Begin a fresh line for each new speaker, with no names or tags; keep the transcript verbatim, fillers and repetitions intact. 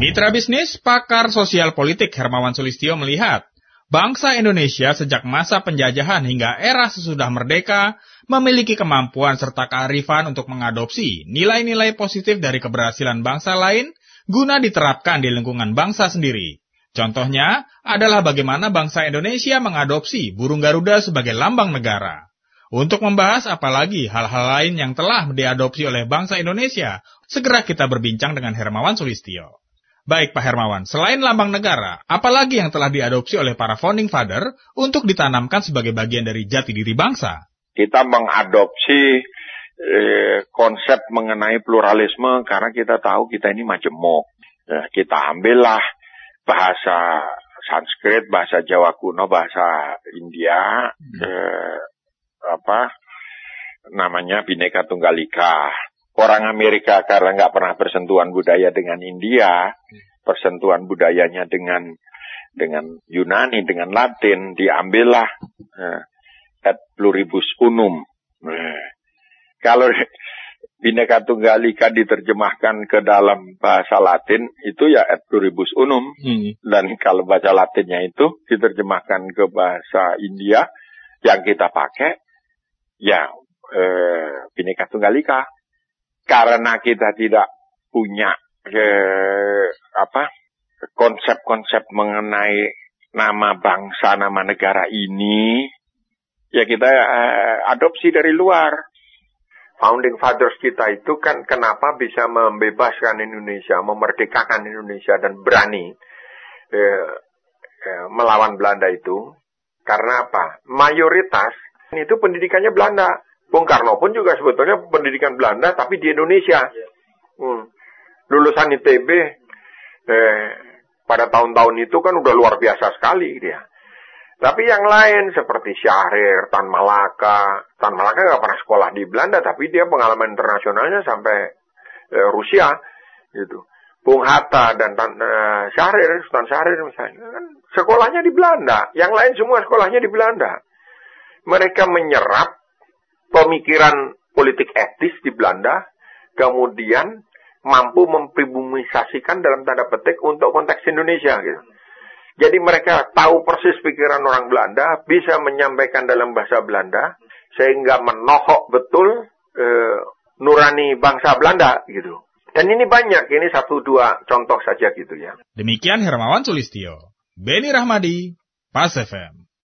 Mitra bisnis, pakar sosial politik Hermawan Sulistyo melihat, bangsa Indonesia sejak masa penjajahan hingga era sesudah merdeka memiliki kemampuan serta kearifan untuk mengadopsi nilai-nilai positif dari keberhasilan bangsa lain guna diterapkan di lingkungan bangsa sendiri. Contohnya adalah bagaimana bangsa Indonesia mengadopsi burung Garuda sebagai lambang negara. Untuk membahas apalagi hal-hal lain yang telah diadopsi oleh bangsa Indonesia, segera kita berbincang dengan Hermawan Sulistyo. Baik Pak Hermawan, selain lambang negara, apalagi yang telah diadopsi oleh para founding father untuk ditanamkan sebagai bagian dari jati diri bangsa?
Kita mengadopsi eh, konsep mengenai pluralisme karena kita tahu kita ini majemuk. Nah, kita ambillah bahasa Sanskrit, bahasa Jawa kuno, bahasa India, eh, apa namanya Bhinneka Tunggal Ika. Orang Amerika karena nggak pernah bersentuhan budaya dengan India, persentuhan budayanya dengan dengan Yunani, dengan Latin, diambillah eh, et pluribus unum. Eh, kalau Bhinneka Tunggal Ika diterjemahkan ke dalam bahasa Latin, itu ya et pluribus unum. Hmm. Dan kalau bahasa Latinnya itu diterjemahkan ke bahasa India, yang kita pakai, ya eh, Bhinneka Tunggal Ika. Karena kita tidak punya eh, apa konsep-konsep mengenai nama bangsa, nama negara ini, ya kita eh, adopsi dari luar. Founding fathers kita itu kan kenapa bisa membebaskan Indonesia, memerdekakan Indonesia dan berani eh, eh, melawan Belanda itu, karena apa? Mayoritas itu pendidikannya Belanda. Bung Karno pun juga sebetulnya pendidikan Belanda, tapi di Indonesia. Hmm. Lulusan I T B eh, pada tahun-tahun itu kan udah luar biasa sekali dia. Tapi yang lain seperti Syahrir, Tan Malaka. Tan Malaka nggak pernah sekolah di Belanda, tapi dia pengalaman internasionalnya sampai eh, Rusia. Gitu. Bung Hatta dan Tan eh, Syahrir, Sultan Syahrir misalnya, kan sekolahnya di Belanda. Yang lain semua sekolahnya di Belanda. Mereka menyerap pemikiran politik etis di Belanda, kemudian mampu mempribumisasikan dalam tanda petik untuk konteks Indonesia. Gitu. Jadi mereka tahu persis pikiran orang Belanda, bisa menyampaikan dalam bahasa Belanda, sehingga menohok betul eh, nurani bangsa Belanda. Gitu. Dan ini banyak, ini satu dua contoh saja gitu ya.
Demikian Hermawan Sulistyo, Beni Rahmadi, Pas F M.